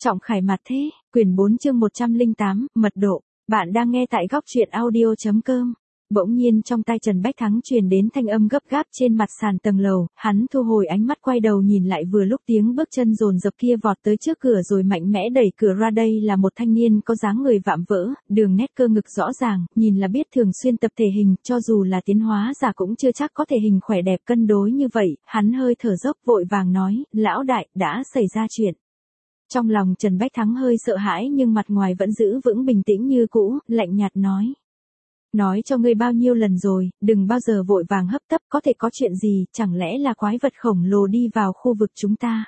Trọng Khải Mặt Thế, quyển 4 chương 108, mật độ. Bạn đang nghe tại góc truyện audio.com. Bỗng nhiên trong tay Trần Bách Thắng truyền đến thanh âm gấp gáp trên mặt sàn tầng lầu, hắn thu hồi ánh mắt quay đầu nhìn lại vừa lúc tiếng bước chân dồn dập kia vọt tới trước cửa rồi mạnh mẽ đẩy cửa ra. Đây là một thanh niên có dáng người vạm vỡ, đường nét cơ ngực rõ ràng, nhìn là biết thường xuyên tập thể hình, cho dù là tiến hóa giả cũng chưa chắc có thể hình khỏe đẹp cân đối như vậy, hắn hơi thở dốc vội vàng nói, lão đại, đã xảy ra chuyện. Trong lòng Trần Bách Thắng hơi sợ hãi nhưng mặt ngoài vẫn giữ vững bình tĩnh như cũ, lạnh nhạt nói. Nói cho ngươi bao nhiêu lần rồi, đừng bao giờ vội vàng hấp tấp, có thể có chuyện gì, chẳng lẽ là quái vật khổng lồ đi vào khu vực chúng ta.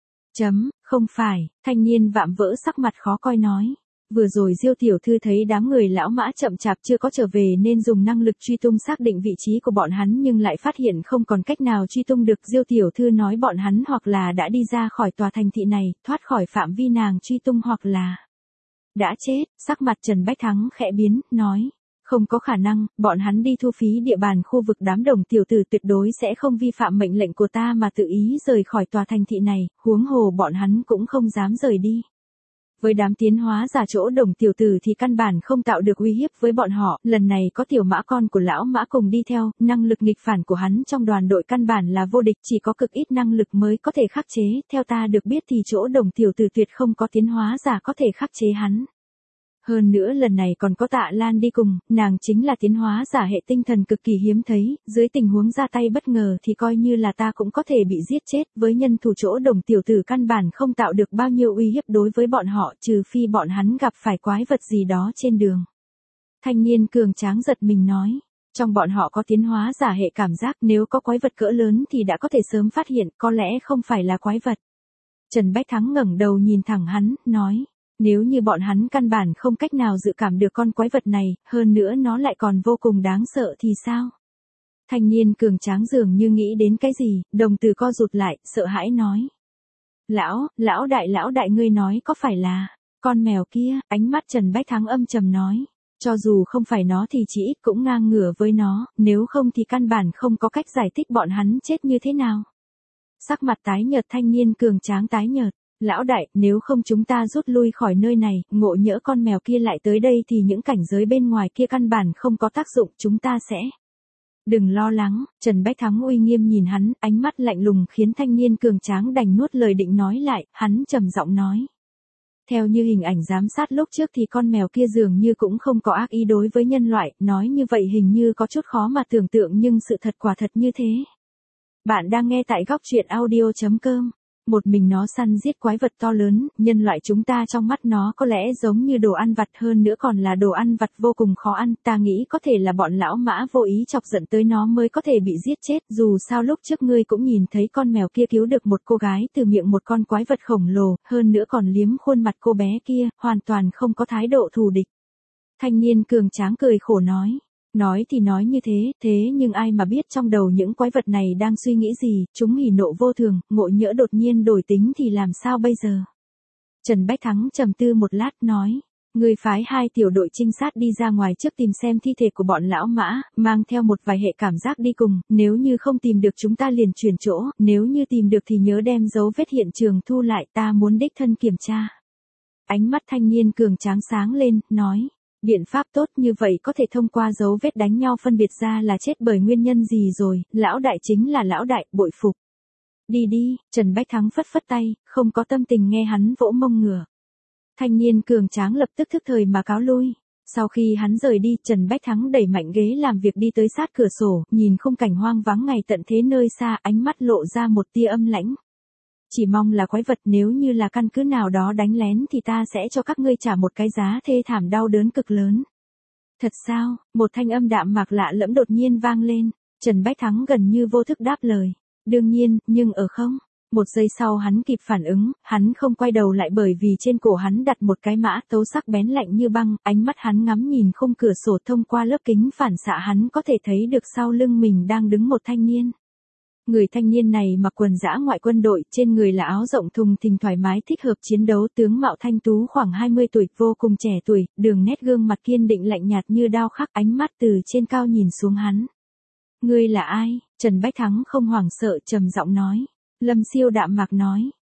Không phải, thanh niên vạm vỡ sắc mặt khó coi nói. Vừa rồi Diêu tiểu thư thấy đám người lão mã chậm chạp chưa có trở về nên dùng năng lực truy tung xác định vị trí của bọn hắn nhưng lại phát hiện không còn cách nào truy tung được. Diêu tiểu thư nói bọn hắn hoặc là đã đi ra khỏi tòa thành thị này, thoát khỏi phạm vi nàng truy tung hoặc là đã chết. Sắc mặt Trần Bách Thắng khẽ biến, nói. Không có khả năng, bọn hắn đi thu phí địa bàn khu vực đám Đồng tiểu tử tuyệt đối sẽ không vi phạm mệnh lệnh của ta mà tự ý rời khỏi tòa thành thị này, huống hồ bọn hắn cũng không dám rời đi. Với đám tiến hóa giả chỗ Đồng tiểu tử thì căn bản không tạo được uy hiếp với bọn họ, lần này có tiểu mã con của lão mã cùng đi theo, năng lực nghịch phản của hắn trong đoàn đội căn bản là vô địch, chỉ có cực ít năng lực mới có thể khắc chế, theo ta được biết thì chỗ Đồng tiểu tử tuyệt không có tiến hóa giả có thể khắc chế hắn. Hơn nữa lần này còn có Tạ Lan đi cùng, nàng chính là tiến hóa giả hệ tinh thần cực kỳ hiếm thấy, dưới tình huống ra tay bất ngờ thì coi như là ta cũng có thể bị giết chết, với nhân thủ chỗ Đồng tiểu tử căn bản không tạo được bao nhiêu uy hiếp đối với bọn họ trừ phi bọn hắn gặp phải quái vật gì đó trên đường. Thanh niên cường tráng giật mình nói, trong bọn họ có tiến hóa giả hệ cảm giác nếu có quái vật cỡ lớn thì đã có thể sớm phát hiện, có lẽ không phải là quái vật. Trần Bách Thắng ngẩng đầu nhìn thẳng hắn, nói. Nếu như bọn hắn căn bản không cách nào dự cảm được con quái vật này, hơn nữa nó lại còn vô cùng đáng sợ thì sao? Thanh niên cường tráng dường như nghĩ đến cái gì, đồng tử co rụt lại, sợ hãi nói. Lão đại ngươi nói có phải là, con mèo kia, ánh mắt Trần Bách Thắng âm trầm nói. Cho dù không phải nó thì chỉ ít cũng ngang ngửa với nó, nếu không thì căn bản không có cách giải thích bọn hắn chết như thế nào. Sắc mặt tái nhợt thanh niên cường tráng tái nhợt. Lão đại, nếu không chúng ta rút lui khỏi nơi này, ngộ nhỡ con mèo kia lại tới đây thì những cảnh giới bên ngoài kia căn bản không có tác dụng, chúng ta sẽ. Đừng lo lắng, Trần Bách Thắng uy nghiêm nhìn hắn, ánh mắt lạnh lùng khiến thanh niên cường tráng đành nuốt lời định nói lại, hắn trầm giọng nói. Theo như hình ảnh giám sát lúc trước thì con mèo kia dường như cũng không có ác ý đối với nhân loại, nói như vậy hình như có chút khó mà tưởng tượng nhưng sự thật quả thật như thế. Bạn đang nghe tại góc truyện audio.com. Một mình nó săn giết quái vật to lớn, nhân loại chúng ta trong mắt nó có lẽ giống như đồ ăn vặt hơn nữa còn là đồ ăn vặt vô cùng khó ăn, ta nghĩ có thể là bọn lão mã vô ý chọc giận tới nó mới có thể bị giết chết, dù sao lúc trước ngươi cũng nhìn thấy con mèo kia cứu được một cô gái từ miệng một con quái vật khổng lồ, hơn nữa còn liếm khuôn mặt cô bé kia, hoàn toàn không có thái độ thù địch. Thanh niên cường tráng cười khổ nói. Nói thì nói như thế nhưng ai mà biết trong đầu những quái vật này đang suy nghĩ gì, chúng hỉ nộ vô thường, ngộ nhỡ đột nhiên đổi tính thì làm sao bây giờ? Trần Bách Thắng trầm tư một lát nói, người phái 2 tiểu đội trinh sát đi ra ngoài trước tìm xem thi thể của bọn lão mã, mang theo một vài hệ cảm giác đi cùng, nếu như không tìm được chúng ta liền chuyển chỗ, nếu như tìm được thì nhớ đem dấu vết hiện trường thu lại, ta muốn đích thân kiểm tra. Ánh mắt thanh niên cường tráng sáng lên, nói. Biện pháp tốt như vậy có thể thông qua dấu vết đánh nhau phân biệt ra là chết bởi nguyên nhân gì rồi, lão đại chính là lão đại, bội phục. Đi, Trần Bách Thắng phất phất tay, không có tâm tình nghe hắn vỗ mông ngửa. Thanh niên cường tráng lập tức thức thời mà cáo lui. Sau khi hắn rời đi, Trần Bách Thắng đẩy mạnh ghế làm việc đi tới sát cửa sổ, nhìn khung cảnh hoang vắng ngày tận thế nơi xa, ánh mắt lộ ra một tia âm lãnh. Chỉ mong là quái vật, nếu như là căn cứ nào đó đánh lén thì ta sẽ cho các ngươi trả một cái giá thê thảm đau đớn cực lớn. Thật sao? Một thanh âm đạm mạc lạ lẫm đột nhiên vang lên. Trần Bách Thắng gần như vô thức đáp lời. Đương nhiên, nhưng ở không. Một giây sau hắn kịp phản ứng, hắn không quay đầu lại bởi vì trên cổ hắn đặt một cái mã tấu sắc bén lạnh như băng, ánh mắt hắn ngắm nhìn khung cửa sổ thông qua lớp kính phản xạ hắn có thể thấy được sau lưng mình đang đứng một thanh niên. Người thanh niên này mặc quần dã ngoại quân đội, trên người là áo rộng thùng thình thoải mái thích hợp chiến đấu, tướng mạo thanh tú khoảng 20 tuổi, vô cùng trẻ tuổi, đường nét gương mặt kiên định lạnh nhạt như đao khắc, ánh mắt từ trên cao nhìn xuống hắn. Ngươi là ai? Trần Bách Thắng không hoảng sợ trầm giọng nói. Lâm Siêu đạm mạc nói.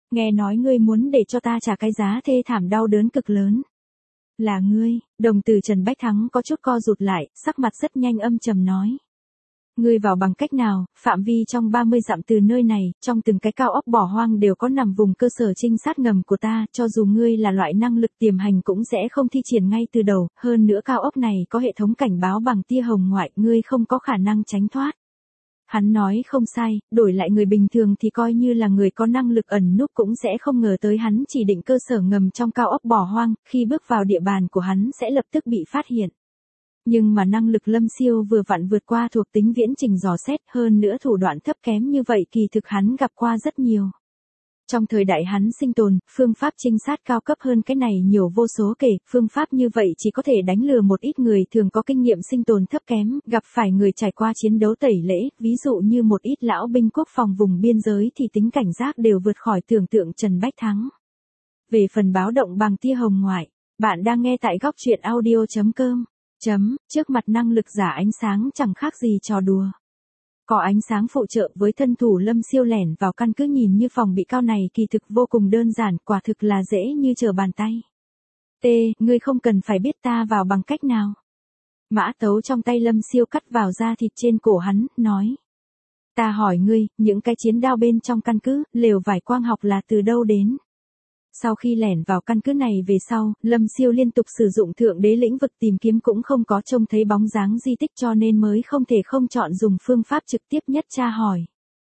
Nghe nói ngươi muốn để cho ta trả cái giá thê thảm đau đớn cực lớn. Là ngươi, đồng tử Trần Bách Thắng có chút co rụt lại, sắc mặt rất nhanh âm trầm nói. Ngươi vào bằng cách nào, phạm vi trong 30 dặm từ nơi này, trong từng cái cao ốc bỏ hoang đều có nằm vùng cơ sở trinh sát ngầm của ta, cho dù ngươi là loại năng lực tiềm hành cũng sẽ không thi triển ngay từ đầu, hơn nữa cao ốc này có hệ thống cảnh báo bằng tia hồng ngoại, ngươi không có khả năng tránh thoát. Hắn nói không sai, đổi lại người bình thường thì coi như là người có năng lực ẩn núp cũng sẽ không ngờ tới hắn chỉ định cơ sở ngầm trong cao ốc bỏ hoang, khi bước vào địa bàn của hắn sẽ lập tức bị phát hiện. Nhưng mà năng lực Lâm Siêu vừa vặn vượt qua thuộc tính viễn trình dò xét, hơn nữa thủ đoạn thấp kém như vậy kỳ thực hắn gặp qua rất nhiều. Trong thời đại hắn sinh tồn, phương pháp trinh sát cao cấp hơn cái này nhiều vô số kể, phương pháp như vậy chỉ có thể đánh lừa một ít người thường có kinh nghiệm sinh tồn thấp kém, gặp phải người trải qua chiến đấu tẩy lễ, ví dụ như một ít lão binh quốc phòng vùng biên giới thì tính cảnh giác đều vượt khỏi tưởng tượng Trần Bách Thắng. Về phần báo động bằng tia hồng ngoại, bạn đang nghe tại góc truyện audio.com. Trước mặt năng lực giả ánh sáng chẳng khác gì trò đùa. Có ánh sáng phụ trợ với thân thủ Lâm Siêu lẻn vào căn cứ nhìn như phòng bị cao này kỳ thực vô cùng đơn giản, quả thực là dễ như trở bàn tay. Ngươi không cần phải biết ta vào bằng cách nào. Mã tấu trong tay Lâm Siêu cắt vào da thịt trên cổ hắn, nói. Ta hỏi ngươi, những cái chiến đao bên trong căn cứ, lều vải quang học là từ đâu đến? Sau khi lẻn vào căn cứ này về sau, Lâm Siêu liên tục sử dụng thượng đế lĩnh vực tìm kiếm cũng không có trông thấy bóng dáng di tích cho nên mới không thể không chọn dùng phương pháp trực tiếp nhất tra hỏi.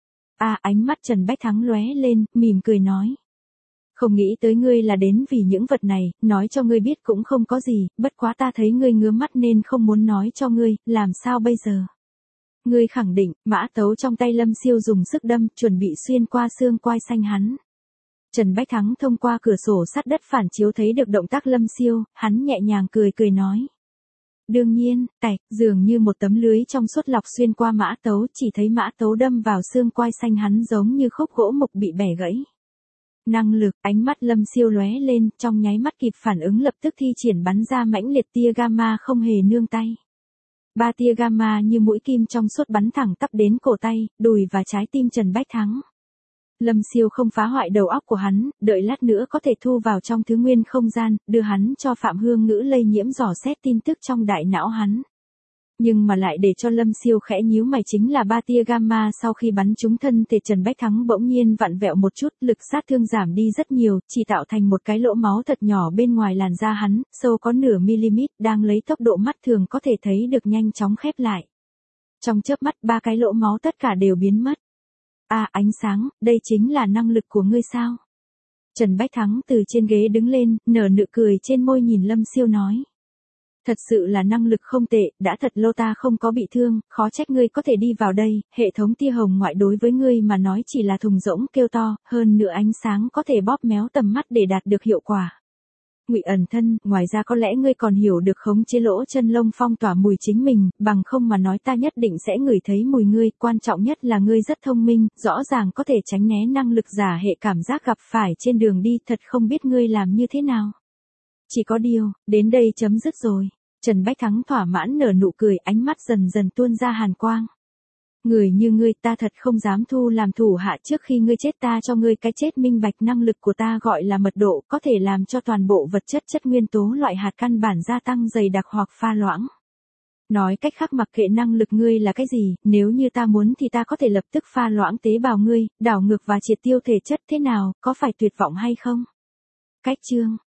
Ánh mắt Trần Bách Thắng lóe lên, mỉm cười nói. Không nghĩ tới ngươi là đến vì những vật này, nói cho ngươi biết cũng không có gì, bất quá ta thấy ngươi ngứa mắt nên không muốn nói cho ngươi, làm sao bây giờ? Ngươi khẳng định, mã tấu trong tay Lâm Siêu dùng sức đâm, chuẩn bị xuyên qua xương quai xanh hắn. Trần Bách Thắng thông qua cửa sổ sắt đất phản chiếu thấy được động tác Lâm Siêu, hắn nhẹ nhàng cười nói. Đương nhiên, dường như một tấm lưới trong suốt lọc xuyên qua mã tấu, chỉ thấy mã tấu đâm vào xương quai xanh hắn giống như khúc gỗ mục bị bẻ gãy. Năng lực, ánh mắt Lâm Siêu lóe lên, trong nháy mắt kịp phản ứng lập tức thi triển bắn ra mãnh liệt tia gamma không hề nương tay. 3 tia gamma như mũi kim trong suốt bắn thẳng tắp đến cổ tay, đùi và trái tim Trần Bách Thắng. Lâm Siêu không phá hoại đầu óc của hắn, đợi lát nữa có thể thu vào trong thứ nguyên không gian, đưa hắn cho Phạm Hương Ngữ lây nhiễm dò xét tin tức trong đại não hắn. Nhưng mà lại để cho Lâm Siêu khẽ nhíu mày chính là 3 tia gamma sau khi bắn trúng thân thể Trần Bách Thắng bỗng nhiên vặn vẹo một chút, lực sát thương giảm đi rất nhiều, chỉ tạo thành một cái lỗ máu thật nhỏ bên ngoài làn da hắn, sâu có nửa mm, đang lấy tốc độ mắt thường có thể thấy được nhanh chóng khép lại. Trong chớp mắt 3 cái lỗ máu tất cả đều biến mất. Ánh sáng, đây chính là năng lực của ngươi sao? Trần Bách Thắng từ trên ghế đứng lên, nở nụ cười trên môi nhìn Lâm Siêu nói. Thật sự là năng lực không tệ, đã thật lâu ta không có bị thương, khó trách ngươi có thể đi vào đây, hệ thống tia hồng ngoại đối với ngươi mà nói chỉ là thùng rỗng kêu to, hơn nữa ánh sáng có thể bóp méo tầm mắt để đạt được hiệu quả. Ngụy ẩn thân, ngoài ra có lẽ ngươi còn hiểu được khống chế lỗ chân lông phong tỏa mùi chính mình, bằng không mà nói ta nhất định sẽ ngửi thấy mùi ngươi, quan trọng nhất là ngươi rất thông minh, rõ ràng có thể tránh né năng lực giả hệ cảm giác gặp phải trên đường đi, thật không biết ngươi làm như thế nào. Chỉ có điều, đến đây chấm dứt rồi. Trần Bách Thắng thỏa mãn nở nụ cười, ánh mắt dần dần tuôn ra hàn quang. Người như ngươi ta thật không dám thu làm thủ hạ, trước khi ngươi chết ta cho ngươi cái chết minh bạch, năng lực của ta gọi là mật độ, có thể làm cho toàn bộ vật chất chất nguyên tố loại hạt căn bản gia tăng dày đặc hoặc pha loãng. Nói cách khác mặc kệ năng lực ngươi là cái gì, nếu như ta muốn thì ta có thể lập tức pha loãng tế bào ngươi, đảo ngược và triệt tiêu thể chất, thế nào, có phải tuyệt vọng hay không? Cách chương